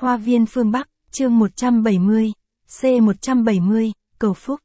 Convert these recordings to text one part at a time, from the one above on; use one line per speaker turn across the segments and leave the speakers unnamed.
Hoa viên phương Bắc, chương 170, C170, cầu phúc.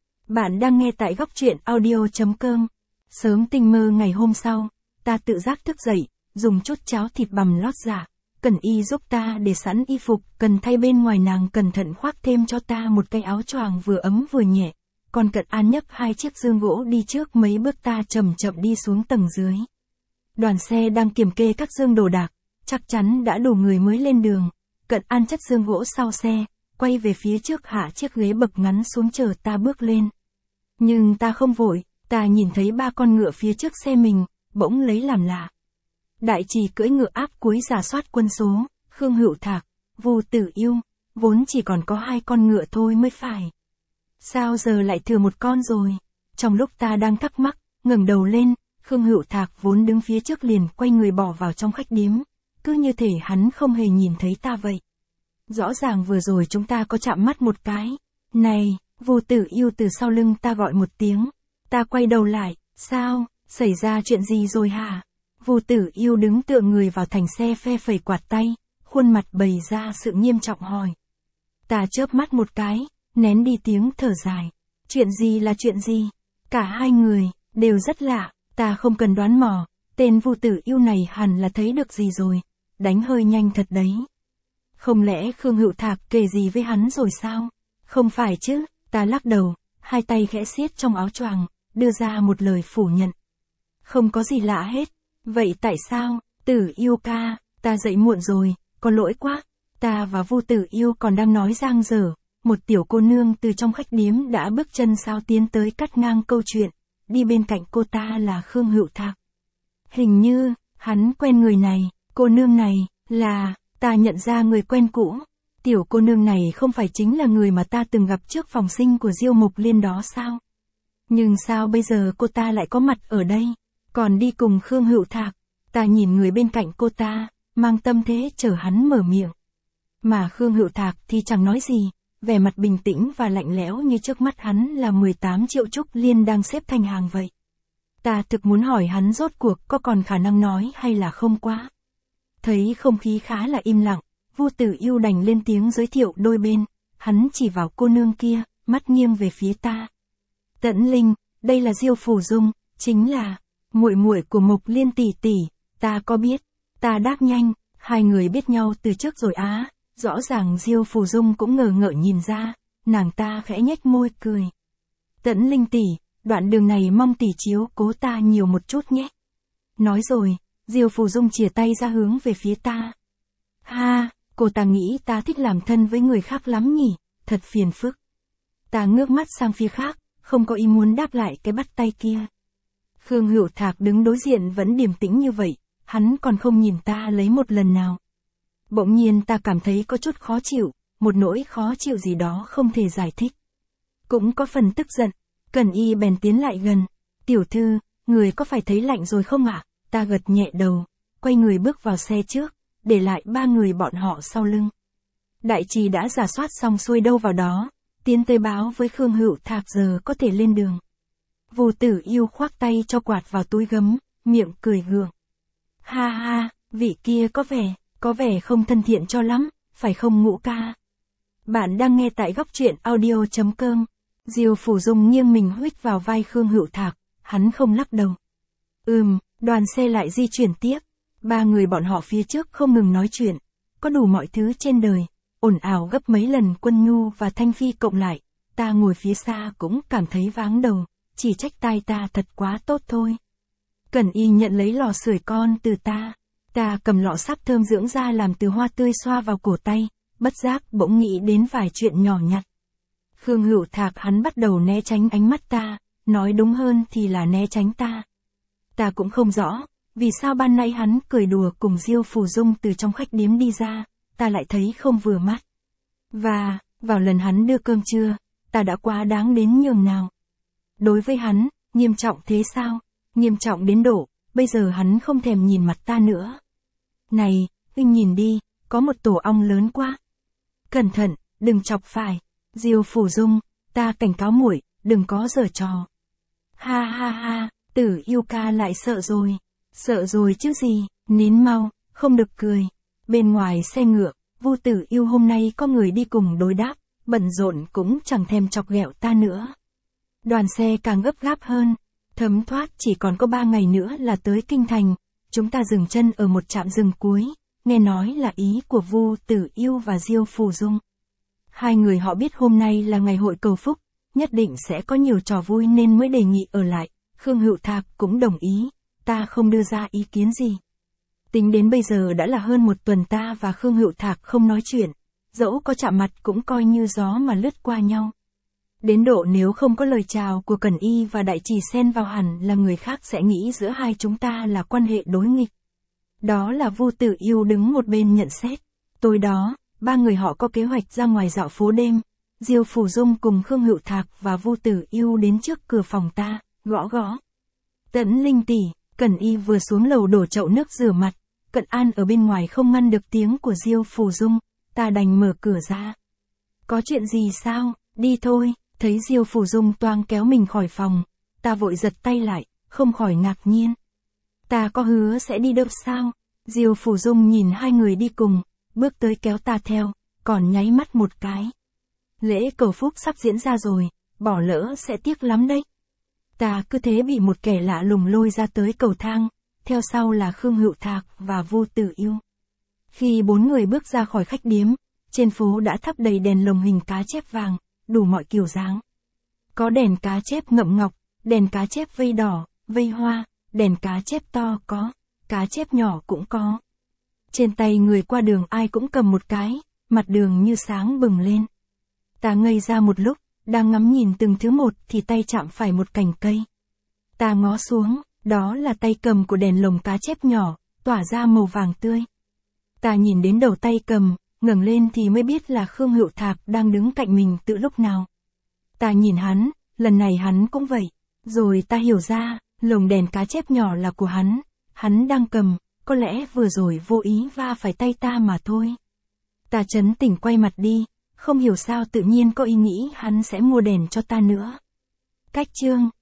Bạn đang nghe tại góc truyện audio.com. Sớm tinh mơ ngày hôm sau, ta tự giác thức dậy, dùng chút cháo thịt bằm lót dạ. Cần y giúp ta để sẵn y phục, cần thay bên ngoài nàng cẩn thận khoác thêm cho ta một cái áo choàng vừa ấm vừa nhẹ. Còn Cận An nhấc hai chiếc dương gỗ đi trước mấy bước, ta chậm chậm đi xuống tầng dưới. Đoàn xe đang kiểm kê các dương đồ đạc, chắc chắn đã đủ người mới lên đường. Cận An chất dương gỗ sau xe, quay về phía trước hạ chiếc ghế bậc ngắn xuống chờ ta bước lên. Nhưng ta không vội, ta nhìn thấy ba con ngựa phía trước xe mình, bỗng lấy làm lạ. Đại Trì cưỡi ngựa áp cuối rà soát quân số, Khương Hữu Thạc, Vu Tử Yêu, vốn chỉ còn có hai con ngựa thôi mới phải. Sao giờ lại thừa một con rồi? Trong lúc ta đang thắc mắc, ngẩng đầu lên, Khương Hữu Thạc vốn đứng phía trước liền quay người bỏ vào trong khách điếm. Cứ như thể hắn không hề nhìn thấy ta vậy. Rõ ràng vừa rồi chúng ta có chạm mắt một cái. Này, Vu Tử Yêu, từ sau lưng ta gọi một tiếng. Ta quay đầu lại, sao, xảy ra chuyện gì rồi hả? Vu Tử Yêu đứng tựa người vào thành xe phe phẩy quạt tay, khuôn mặt bày ra sự nghiêm trọng hỏi. Ta chớp mắt một cái, nén đi tiếng thở dài. Chuyện gì là chuyện gì? Cả hai người, đều rất lạ, ta không cần đoán mò, tên Vu Tử Yêu này hẳn là thấy được gì rồi, đánh hơi nhanh thật đấy. Không lẽ Khương Hữu Thạc kể gì với hắn rồi sao? Không phải chứ, ta lắc đầu, hai tay khẽ siết trong áo choàng, đưa ra một lời phủ nhận. Không có gì lạ hết. Vậy tại sao, Tử Yêu ca, ta dậy muộn rồi, có lỗi quá. Ta và Vu Tử Yêu còn đang nói dang dở, một tiểu cô nương từ trong khách điếm đã bước chân sao tiến tới cắt ngang câu chuyện, đi bên cạnh cô ta là Khương Hữu Thạc. Hình như, hắn quen người này, cô nương này, là, ta nhận ra người quen cũ. Tiểu cô nương này không phải chính là người mà ta từng gặp trước phòng sinh của Diêu Mục Liên đó sao? Nhưng sao bây giờ cô ta lại có mặt ở đây, còn đi cùng Khương Hữu Thạc? Ta nhìn người bên cạnh cô ta, mang tâm thế chờ hắn mở miệng. Mà Khương Hữu Thạc thì chẳng nói gì, vẻ mặt bình tĩnh và lạnh lẽo như trước mắt hắn là 18 triệu trúc liên đang xếp thành hàng vậy. Ta thực muốn hỏi hắn rốt cuộc có còn khả năng nói hay là không quá. Thấy không khí khá là im lặng, Vu Tử Yêu đành lên tiếng giới thiệu đôi bên, hắn chỉ vào cô nương kia, mắt nghiêng về phía ta. Tẫn Linh, đây là Diêu Phủ Dung, chính là muội muội của Mục Liên tỷ tỷ, ta có biết. Ta đáp nhanh, hai người biết nhau từ trước rồi á. Rõ ràng Diêu Phủ Dung cũng ngờ ngợ nhìn ra, nàng ta khẽ nhếch môi cười. Tẫn Linh tỷ, đoạn đường này mong tỷ chiếu cố ta nhiều một chút nhé. Nói rồi, Diêu Phủ Dung chìa tay ra hướng về phía ta. Ha, cô ta nghĩ ta thích làm thân với người khác lắm nhỉ, thật phiền phức. Ta ngước mắt sang phía khác, không có ý muốn đáp lại cái bắt tay kia. Khương Hữu Thạc đứng đối diện vẫn điềm tĩnh như vậy, hắn còn không nhìn ta lấy một lần nào. Bỗng nhiên ta cảm thấy có chút khó chịu, một nỗi khó chịu gì đó không thể giải thích. Cũng có phần tức giận, Cần Y bèn tiến lại gần. Tiểu thư, người có phải thấy lạnh rồi không ạ? Ta gật nhẹ đầu, quay người bước vào xe trước, để lại ba người bọn họ sau lưng. Đại Trì đã rà soát xong xuôi đâu vào đó, tiến tới báo với Khương Hữu Thạc giờ có thể lên đường. Vu Tử Yêu khoác tay cho quạt vào túi gấm, miệng cười gượng. Ha ha, vị kia có vẻ không thân thiện cho lắm, phải không Ngũ ca? Bạn đang nghe tại góc truyện audio.com. Diêu Phủ Dung nghiêng mình huých vào vai Khương Hữu Thạc, hắn không lắc đầu. Đoàn xe lại di chuyển tiếp, ba người bọn họ phía trước không ngừng nói chuyện, có đủ mọi thứ trên đời, ồn ào gấp mấy lần Quân Nhu và Thanh Phi cộng lại, ta ngồi phía xa cũng cảm thấy váng đầu, chỉ trách tai ta thật quá tốt thôi. Cẩn Y nhận lấy lò sưởi con từ ta cầm lọ sáp thơm dưỡng da làm từ hoa tươi xoa vào cổ tay, bất giác bỗng nghĩ đến vài chuyện nhỏ nhặt. Khương Hữu Thạc hắn bắt đầu né tránh ánh mắt ta, nói đúng hơn thì là né tránh ta. Ta cũng không rõ, vì sao ban nãy hắn cười đùa cùng Diêu Phủ Dung từ trong khách điếm đi ra, ta lại thấy không vừa mắt. Và, vào lần hắn đưa cơm trưa, ta đã quá đáng đến nhường nào. Đối với hắn, nghiêm trọng thế sao? Nghiêm trọng đến độ, bây giờ hắn không thèm nhìn mặt ta nữa. Này, huynh nhìn đi, có một tổ ong lớn quá. Cẩn thận, đừng chọc phải. Diêu Phủ Dung, ta cảnh cáo muội, đừng có giở trò. Ha ha ha, Tử Yêu ca lại sợ rồi. Sợ rồi chứ gì, nín mau, không được cười. Bên ngoài xe ngựa, Vu Tử Yêu hôm nay có người đi cùng đối đáp, bận rộn cũng chẳng thèm chọc ghẹo ta nữa. Đoàn xe càng gấp gáp hơn, thấm thoát chỉ còn có 3 ngày nữa là tới Kinh Thành, chúng ta dừng chân ở một trạm dừng cuối, nghe nói là ý của Vu Tử Yêu và Diêu Phù Dung. Hai người họ biết hôm nay là ngày hội cầu phúc, nhất định sẽ có nhiều trò vui nên mới đề nghị ở lại, Khương Hữu Thạc cũng đồng ý, ta không đưa ra ý kiến gì. Tính đến bây giờ đã là hơn 1 tuần ta và Khương Hữu Thạc không nói chuyện, dẫu có chạm mặt cũng coi như gió mà lướt qua nhau. Đến độ nếu không có lời chào của Cẩn Y và Đại Trì xen vào hẳn là người khác sẽ nghĩ giữa hai chúng ta là quan hệ đối nghịch. Đó là Vu Tử Yêu đứng một bên nhận xét. Tối đó, 3 người họ có kế hoạch ra ngoài dạo phố đêm. Diêu Phù Dung cùng Khương Hữu Thạc và Vu Tử Yêu đến trước cửa phòng ta, gõ gõ. Tẫn Linh tỷ, Cẩn Y vừa xuống lầu đổ chậu nước rửa mặt, Cận An ở bên ngoài không ngăn được tiếng của Diêu Phù Dung, ta đành mở cửa ra. Có chuyện gì sao, đi thôi, thấy Diêu Phù Dung toang kéo mình khỏi phòng, ta vội giật tay lại, không khỏi ngạc nhiên. Ta có hứa sẽ đi đâu sao? Diêu Phù Dung nhìn hai người đi cùng, bước tới kéo ta theo, còn nháy mắt một cái. Lễ cầu phúc sắp diễn ra rồi, bỏ lỡ sẽ tiếc lắm đấy. Ta cứ thế bị một kẻ lạ lùng lôi ra tới cầu thang, theo sau là Khương Hữu Thạc và Vu Tử Yêu. Khi 4 người bước ra khỏi khách điếm, trên phố đã thắp đầy đèn lồng hình cá chép vàng, đủ mọi kiểu dáng. Có đèn cá chép ngậm ngọc, đèn cá chép vây đỏ, vây hoa, đèn cá chép to có, cá chép nhỏ cũng có. Trên tay người qua đường ai cũng cầm một cái, mặt đường như sáng bừng lên. Ta ngây ra một lúc, đang ngắm nhìn từng thứ một thì tay chạm phải một cành cây. Ta ngó xuống, đó là tay cầm của đèn lồng cá chép nhỏ, tỏa ra màu vàng tươi. Ta nhìn đến đầu tay cầm, ngẩng lên thì mới biết là Khương Hữu Thạc đang đứng cạnh mình từ lúc nào. Ta nhìn hắn, lần này hắn cũng vậy. Rồi ta hiểu ra, lồng đèn cá chép nhỏ là của hắn đang cầm, có lẽ vừa rồi vô ý va phải tay ta mà thôi. Ta trấn tĩnh quay mặt đi, không hiểu sao tự nhiên có ý nghĩ hắn sẽ mua đèn cho ta nữa. Cách chương